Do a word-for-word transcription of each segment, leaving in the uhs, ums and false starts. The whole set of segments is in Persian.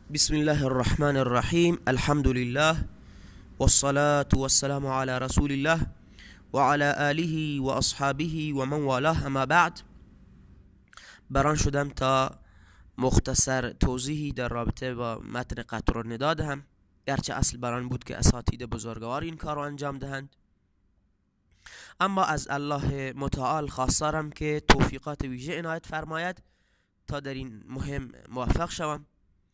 بسم الله الرحمن الرحیم. الحمد لله والصلاة والسلام على رسول الله وعلى آله و اصحابه و من والاه. اما بعد، بران شدم تا مختصر توضیحی در رابطه با متن قطر النداء دهم، گرچه اصل بران بود که اساتید بزرگوار این کار رو انجام دهند، اما از الله متعال خواستارم که توفیقات ویژه عنایت فرماید تا در این مهم موفق شوم.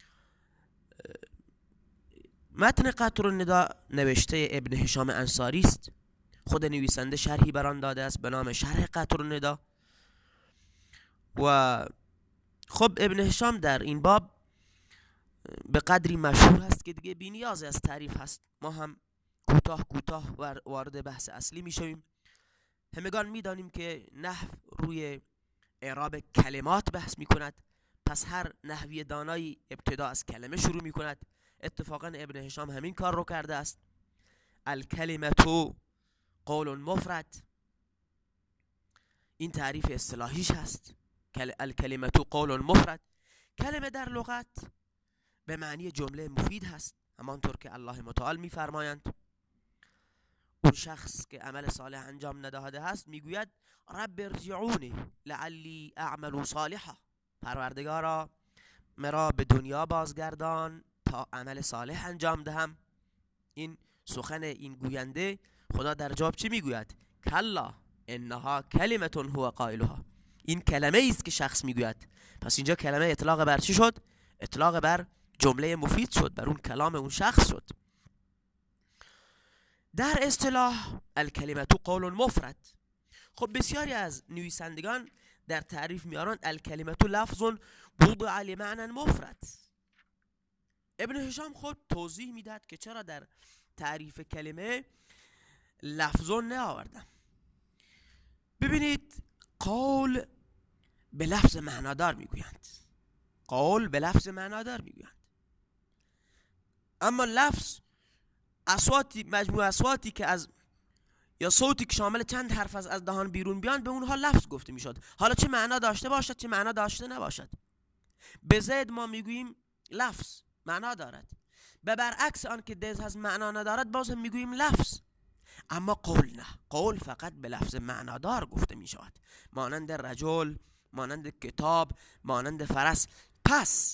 متن قطر النداء نوشته ابن هشام انصاری است. خود نویسنده شرحی بران داده است به نام شرح قطر النداء. و خب ابن هشام در این باب به قدری مشهور هست که دیگه بی نیاز از تعریف هست. ما هم کوتاه کوتاه وارد بحث اصلی می شویم. همگان می دانیم که نحو روی اعراب کلمات بحث می کند، پس هر نحوی دانایی ابتدا از کلمه شروع می کند. اتفاقا ابن هشام همین کار رو کرده است. الکلمتو قول مفرد، این تعریف اصطلاحیش هست. الکلمتو قول مفرد، کلمه در لغت به معنی جمله مفید هست، همانطور که الله متعال میفرمایند اون شخص که عمل صالح انجام نداده هست میگوید رب ارجعونی لعلی اعمل صالحا، پروردگارا مرا به دنیا بازگردان تا عمل صالح انجام دهم. این سخن این گوینده، خدا در جواب چی میگوید؟ کلا انها کلمه هو قائلها، این کلمه است که شخص میگوید. پس اینجا کلمه اطلاق بر چی شد؟ اطلاق بر جمله مفید شد، بر اون کلام اون شخص شد. در اصطلاح الکلمه قول مفرد. خب بسیاری از نویسندگان در تعریف میارن الکلمه لفظ وضع لمعنی مفرد. ابن هشام خود توضیح میداد که چرا در تعریف کلمه لفظون نآوردم. ببینید، قول به لفظ معنادار میگویند، قول به لفظ معنادار میگویند، اما لفظ اصواتی، مجموع اصواتی که از یا صوتی که شامل چند حرف از از دهان بیرون بیان به اونها لفظ گفته میشد، حالا چه معنا داشته باشد چه معنا داشته نباشد. به زید ما میگوییم لفظ معنا دارد، به برعکس آن که دز هست معنا ندارد باز هم میگوییم لفظ. اما قول نه، قول فقط به لفظ معنادار گفته میشود، مانند رجل، مانند کتاب، مانند فرس. پس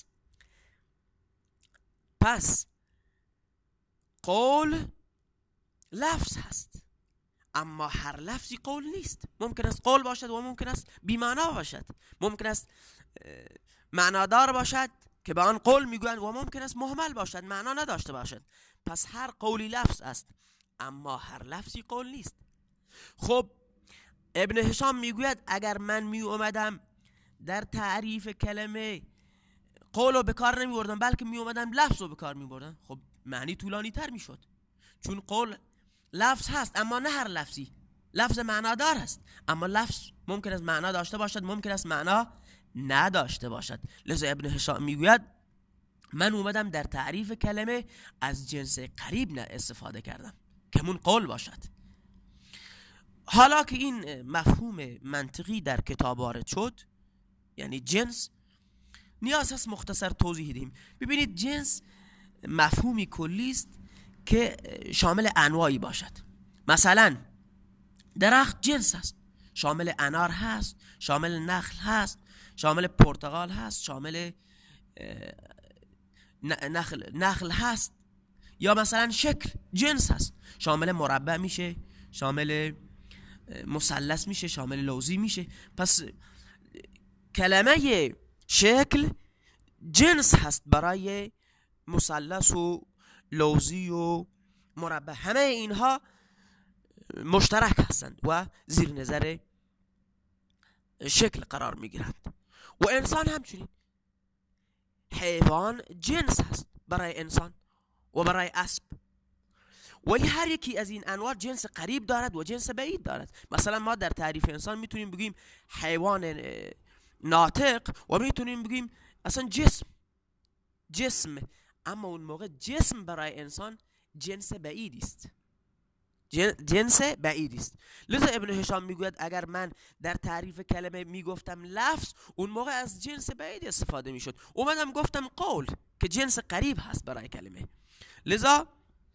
پس قول لفظ هست، اما هر لفظی قول نیست. ممکن است قول باشد و ممکن است بی معنا باشد، ممکن است معنادار باشد که به آن قول میگویند و ممکن است مهمل باشد، معنا نداشته باشد. پس هر قولی لفظ است، اما هر لفظی قول نیست. خب ابن هشام میگوید اگر من می اومدم در تعریف کلمه قول رو به کار نمی بردم بلکه می اومدم لفظ رو به کار می بردم، خب معنی طولانی تر می شد، چون قول لفظ هست اما نه هر لفظی. لفظ معنادار هست، اما لفظ ممکن است معنا داشته باشد، ممکن است معنا نداشته باشد. لذا ابن هشام میگوید من اومدم در تعریف کلمه از جنس قریب نه استفاده کردم که همون قول باشد. حالا که این مفهوم منطقی در کتاب وارد شد، یعنی جنس، نیاز هست مختصر توضیح دهیم. ببینید، جنس مفهومی کلی است که شامل انواعی باشد. مثلا درخت جنس هست، شامل انار هست، شامل نخل هست، شامل پرتقال هست، شامل نخل نخل هست. یا مثلا شکل جنس هست، شامل مربع میشه، شامل مثلث میشه، شامل لوزی میشه. پس کلمه شکل جنس هست برای مثلث و لوزی و مربع، همه اینها مشترک هستند و زیر نظر شکل قرار میگیرند. و انسان همچنین، حیوان جنس هست برای انسان و برای اسب، ولی هر یکی از این انواع جنس قریب دارد و جنس بعید دارد. مثلا ما در تعریف انسان میتونیم بگیم حیوان ناطق و میتونیم بگیم اصلا جسم جسم اما اون موقع جسم برای انسان جنس بعیدی است، جنس بعیدی است. لذا ابن هشام میگوید اگر من در تعریف کلمه میگفتم لفظ، اون موقع از جنس بعید استفاده میشد. اومدم گفتم قول، که جنس قریب هست برای کلمه. لذا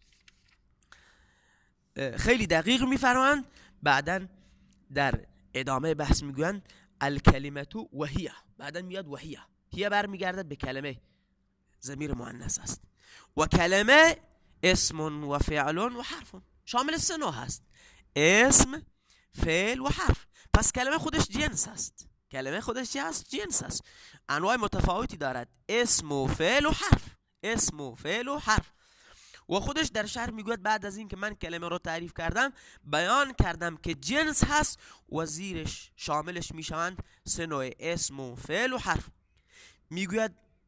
خیلی دقیق میفرمایند. بعدن در ادامه بحث میگویند الکلمتو وهیه، بعدن میاد وهیه، هیه برمیگردد به کلمه، ضمیر مؤنث است. و کلمه اسم و فعل و حرف، شامل سه نوع هست: اسم، فعل و حرف. پس کلمه خودش جنس است. کلمه خودش چی هست؟ جنس است. انواع متفاوتی دارد: اسم و فعل و حرف، اسم و فعل و حرف. و خودش در شرح میگوید بعد از این که من کلمه رو تعریف کردم، بیان کردم که جنس هست و زیرش شاملش میشوند سه نوع: اسم و فعل و حرف. میگوید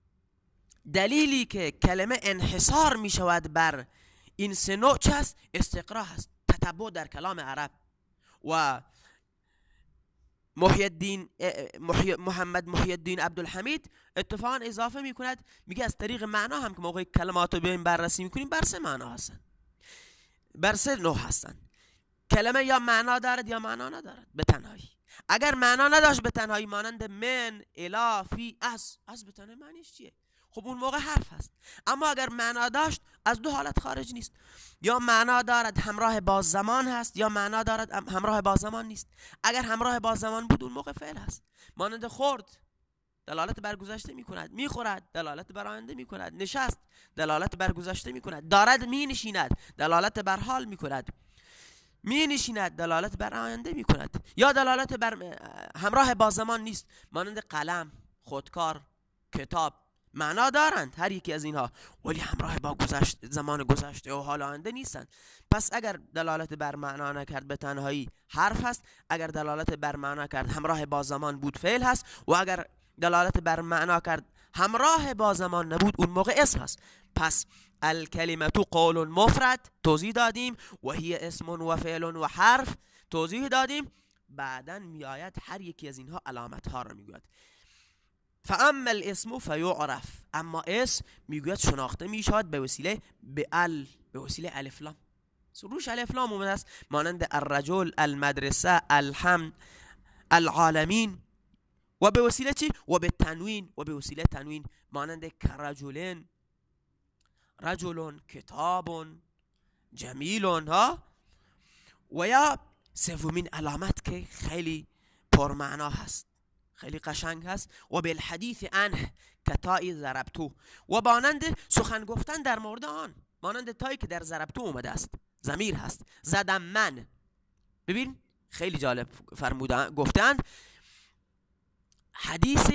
دلیلی که کلمه انحصار میشود بر این سه نوع چه است؟ استقرا هست، تتبع در کلام عرب. و محی الدین محمد محی الدین عبدالحمید اتفاقا اضافه میکند، میگه از طریق معنا هم که موقع کلمات رو بیایم بررسی میکنیم بر سه معنا هستن، بر سه نوع هستن. کلمه یا معنا دارد یا معنا ندارد به تنهایی. اگر معنا نداشت به تنهایی، مانند من، الی، فی، از، از به تنهایی معنیش چیه؟ خب اون موقع حرف هست. اما اگر معنا داشت، از دو حالت خارج نیست: یا معنا دارد همراه با زمان هست، یا معنا دارد همراه با زمان نیست. اگر همراه با زمان بود، اون موقع فعل هست. مانند خورد دلالت بر گذشته میکند، میخورد دلالت بر آینده میکند، نشست دلالت بر گذشته میکند، دارد مینشیند دلالت بر حال میکند، مینشیند دلالت بر آینده میکند. یا دلالت بر همراه با زمان نیست، مانند قلم، خودکار، کتاب. معنا دارند هر یکی از اینها، ولی همراه با گذشته، زمان گذشته و حال آینده نیستند. پس اگر دلالت بر معنا نکرد به تنهایی حرف هست، اگر دلالت بر معنا کرد همراه با زمان بود فعل هست، و اگر دلالت بر معنا کرد همراه با زمان نبود، اون موقع اسم هست. پس الکلمتو قول مفرد توضیح دادیم، و هی اسم و فعل و حرف توضیح دادیم. بعدن میآید هر یکی از اینها علامت ها را میگوید. فاما الاسم فیعرف، اما اسم میگوید شناخته میشود به وسیله به ال، به وسیله الف لام. روش الف لام اومده است، مانند الرجل، المدرسه، الحمد، العالمین. و به وسیله چی؟ و به تنوین، و به وسیله تنوین، مانند کرجلین، رجل، کتاب، جمیل. ها. و یا سومین علامت که خیلی پرمعنا هست، خیلی قشنگ هست: و بالحدیث عنه کتای ضربتو، و مانند سخن گفتن در مورد آن، مانند تایی که در ضربتو اومده است، ضمیر هست، زدم من. ببین خیلی جالب فرمودن، گفتند حدیث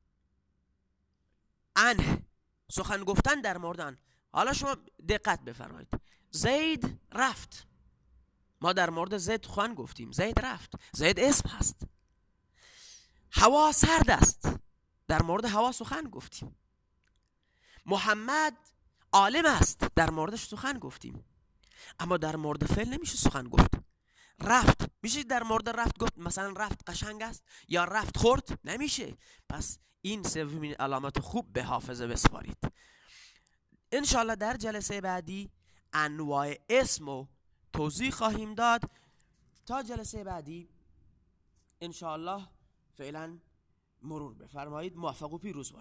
عنه، سخن گفتن در مورد آن. حالا شما دقت بفرمایید، زید رفت، ما در مورد زید سخن گفتیم، زید رفت، زید اسم هست. هوا سرد است، در مورد هوا سخن گفتیم. محمد عالم است، در موردش سخن گفتیم. اما در مورد فعل نمیشه سخن گفت. رفت میشه در مورد رفت گفت مثلا رفت قشنگ است یا رفت خورد؟ نمیشه. پس این سومین علامت خوب به حافظه بسپارید. انشالله در جلسه بعدی انواع اسم و توضیح خواهیم داد. تا جلسه بعدی انشالله فعلا مرور بفرمایید. موفق و پیروز باشید.